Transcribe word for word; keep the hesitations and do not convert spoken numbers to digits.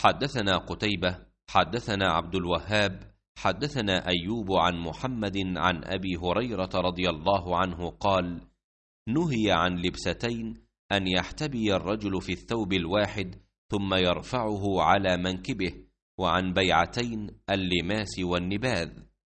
حدثنا قتيبة حدثنا عبد الوهاب حدثنا أيوب عن محمد عن أبي هريرة رضي الله عنه قال: نهي عن لبستين، أن يحتبي الرجل في الثوب الواحد ثم يرفعه على منكبه، وعن بيعتين اللماس والنباذ.